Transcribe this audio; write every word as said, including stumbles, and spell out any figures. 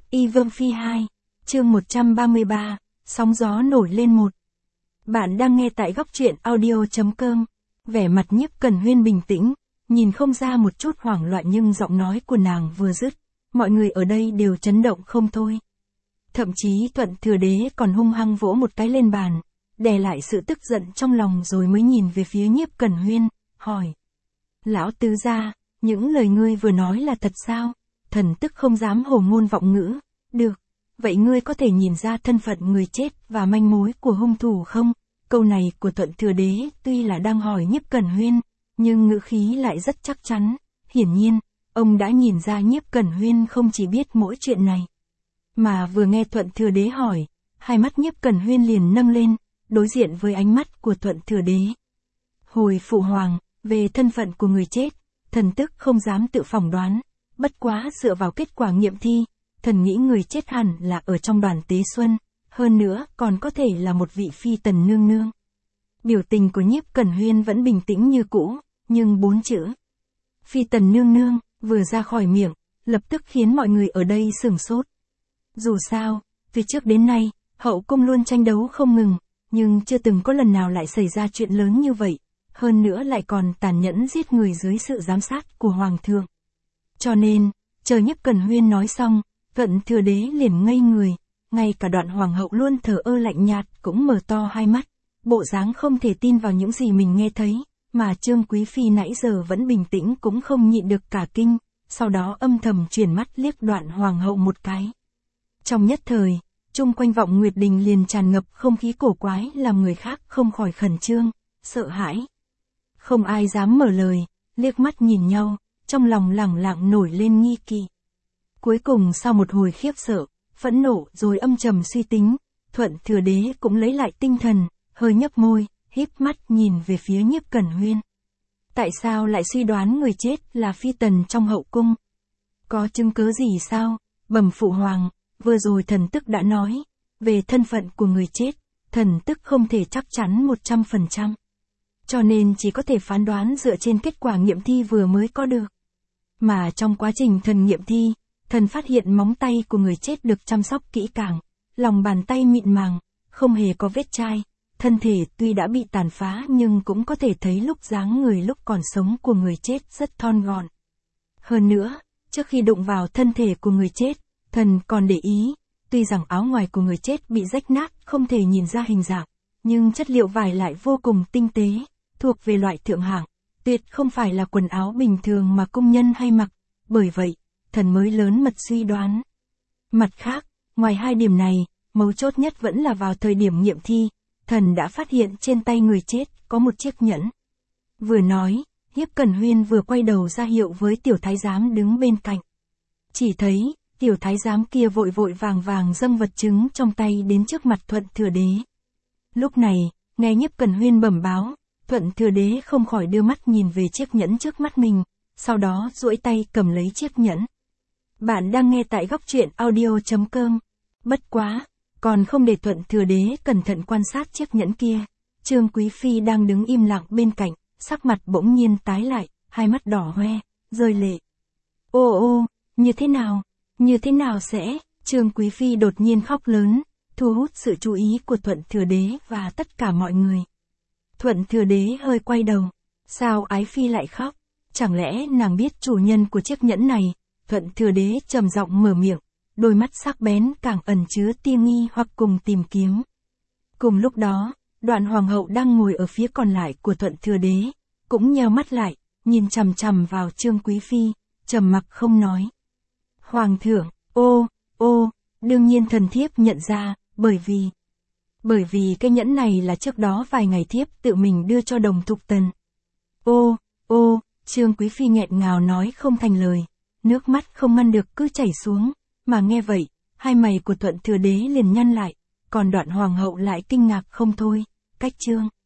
Y Vương Phi hai, chương một trăm ba mươi ba, sóng gió nổi lên một. Bạn đang nghe tại góc truyện audio chấm com. Vẻ mặt Nhiếp Cẩn Huyên bình tĩnh, nhìn không ra một chút hoảng loạn nhưng giọng nói của nàng vừa dứt, mọi người ở đây đều chấn động không thôi. Thậm chí Thuận Thừa Đế còn hung hăng vỗ một cái lên bàn, đè lại sự tức giận trong lòng rồi mới nhìn về phía Nhiếp Cẩn Huyên, hỏi. Lão tứ gia, những lời ngươi vừa nói là thật sao? Thần tức không dám hồ ngôn vọng ngữ. Được, vậy ngươi có thể nhìn ra thân phận người chết và manh mối của hung thủ không? Câu này của Thuận Thừa Đế tuy là đang hỏi Nhiếp Cẩn Huyên, nhưng ngữ khí lại rất chắc chắn. Hiển nhiên, ông đã nhìn ra Nhiếp Cẩn Huyên không chỉ biết mỗi chuyện này. Mà vừa nghe Thuận Thừa Đế hỏi, hai mắt Nhiếp Cẩn Huyên liền nâng lên, đối diện với ánh mắt của Thuận Thừa Đế. Hồi phụ hoàng, về thân phận của người chết, thần tức không dám tự phỏng đoán, bất quá dựa vào kết quả nghiệm thi, thần nghĩ người chết hẳn là ở trong đoàn Tế Xuân, hơn nữa còn có thể là một vị phi tần nương nương. Biểu tình của Nhiếp Cẩn Huyên vẫn bình tĩnh như cũ, nhưng bốn chữ phi tần nương nương vừa ra khỏi miệng, lập tức khiến mọi người ở đây sửng sốt. Dù sao, từ trước đến nay, hậu cung luôn tranh đấu không ngừng, nhưng chưa từng có lần nào lại xảy ra chuyện lớn như vậy, hơn nữa lại còn tàn nhẫn giết người dưới sự giám sát của hoàng thượng. Cho nên, chờ Nhiếp Cẩn Huyên nói xong, Thuận Thừa Đế liền ngây người, ngay cả Đoạn hoàng hậu luôn thờ ơ lạnh nhạt cũng mở to hai mắt, bộ dáng không thể tin vào những gì mình nghe thấy, mà Trương Quý Phi nãy giờ vẫn bình tĩnh cũng không nhịn được cả kinh, sau đó âm thầm chuyển mắt liếc Đoạn hoàng hậu một cái. Trong nhất thời, chung quanh Vọng Nguyệt Đình liền tràn ngập không khí cổ quái làm người khác không khỏi khẩn trương, sợ hãi. Không ai dám mở lời, liếc mắt nhìn nhau, trong lòng lẳng lặng nổi lên nghi kỵ. Cuối cùng sau một hồi khiếp sợ, phẫn nộ rồi âm trầm suy tính, Thuận Thừa Đế cũng lấy lại tinh thần, hơi nhấp môi, híp mắt nhìn về phía Nhiếp Cẩn Huyên. Tại sao lại suy đoán người chết là phi tần trong hậu cung? Có chứng cứ gì sao? Bẩm phụ hoàng, vừa rồi thần tức đã nói, về thân phận của người chết, thần tức không thể chắc chắn một trăm phần trăm. Cho nên chỉ có thể phán đoán dựa trên kết quả nghiệm thi vừa mới có được. Mà trong quá trình thần nghiệm thi, thần phát hiện móng tay của người chết được chăm sóc kỹ càng, lòng bàn tay mịn màng, không hề có vết chai, thân thể tuy đã bị tàn phá nhưng cũng có thể thấy lúc dáng người lúc còn sống của người chết rất thon gọn. Hơn nữa, trước khi đụng vào thân thể của người chết, thần còn để ý, tuy rằng áo ngoài của người chết bị rách nát không thể nhìn ra hình dạng, nhưng chất liệu vải lại vô cùng tinh tế, thuộc về loại thượng hạng, tuyệt không phải là quần áo bình thường mà cung nhân hay mặc, bởi vậy, thần mới lớn mật suy đoán. Mặt khác, ngoài hai điểm này, mấu chốt nhất vẫn là vào thời điểm nghiệm thi, thần đã phát hiện trên tay người chết có một chiếc nhẫn. Vừa nói, Nhiếp Cẩn Huyên vừa quay đầu ra hiệu với tiểu thái giám đứng bên cạnh. Chỉ thấy, tiểu thái giám kia vội vội vàng vàng dâng vật chứng trong tay đến trước mặt Thuận Thừa Đế. Lúc này, nghe Nhiếp Cẩn Huyên bẩm báo, Thuận Thừa Đế không khỏi đưa mắt nhìn về chiếc nhẫn trước mắt mình, sau đó duỗi tay cầm lấy chiếc nhẫn. Bạn đang nghe tại góc truyện audio chấm com. Bất quá, còn không để Thuận Thừa Đế cẩn thận quan sát chiếc nhẫn kia, Trương Quý Phi đang đứng im lặng bên cạnh, sắc mặt bỗng nhiên tái lại, hai mắt đỏ hoe, rơi lệ. Ô ô, như thế nào, như thế nào sẽ, Trương Quý Phi đột nhiên khóc lớn, thu hút sự chú ý của Thuận Thừa Đế và tất cả mọi người. Thuận Thừa Đế hơi quay đầu, sao Ái Phi lại khóc, chẳng lẽ nàng biết chủ nhân của chiếc nhẫn này? Thuận Thừa Đế trầm giọng mở miệng, đôi mắt sắc bén càng ẩn chứa tia nghi hoặc cùng tìm kiếm. Cùng lúc đó, Đoạn hoàng hậu đang ngồi ở phía còn lại của Thuận Thừa Đế, cũng nheo mắt lại, nhìn chằm chằm vào Trương Quý Phi, trầm mặc không nói. Hoàng thượng, ô, ô, đương nhiên thần thiếp nhận ra, bởi vì... Bởi vì cái nhẫn này là trước đó vài ngày thiếp tự mình đưa cho Đồng Thục Tần. Ô, ô, Trương Quý Phi nghẹn ngào nói không thành lời, nước mắt không ngăn được cứ chảy xuống, mà nghe vậy, hai mày của Thuận Thừa Đế liền nhăn lại, còn Đoạn hoàng hậu lại kinh ngạc không thôi, cách Trương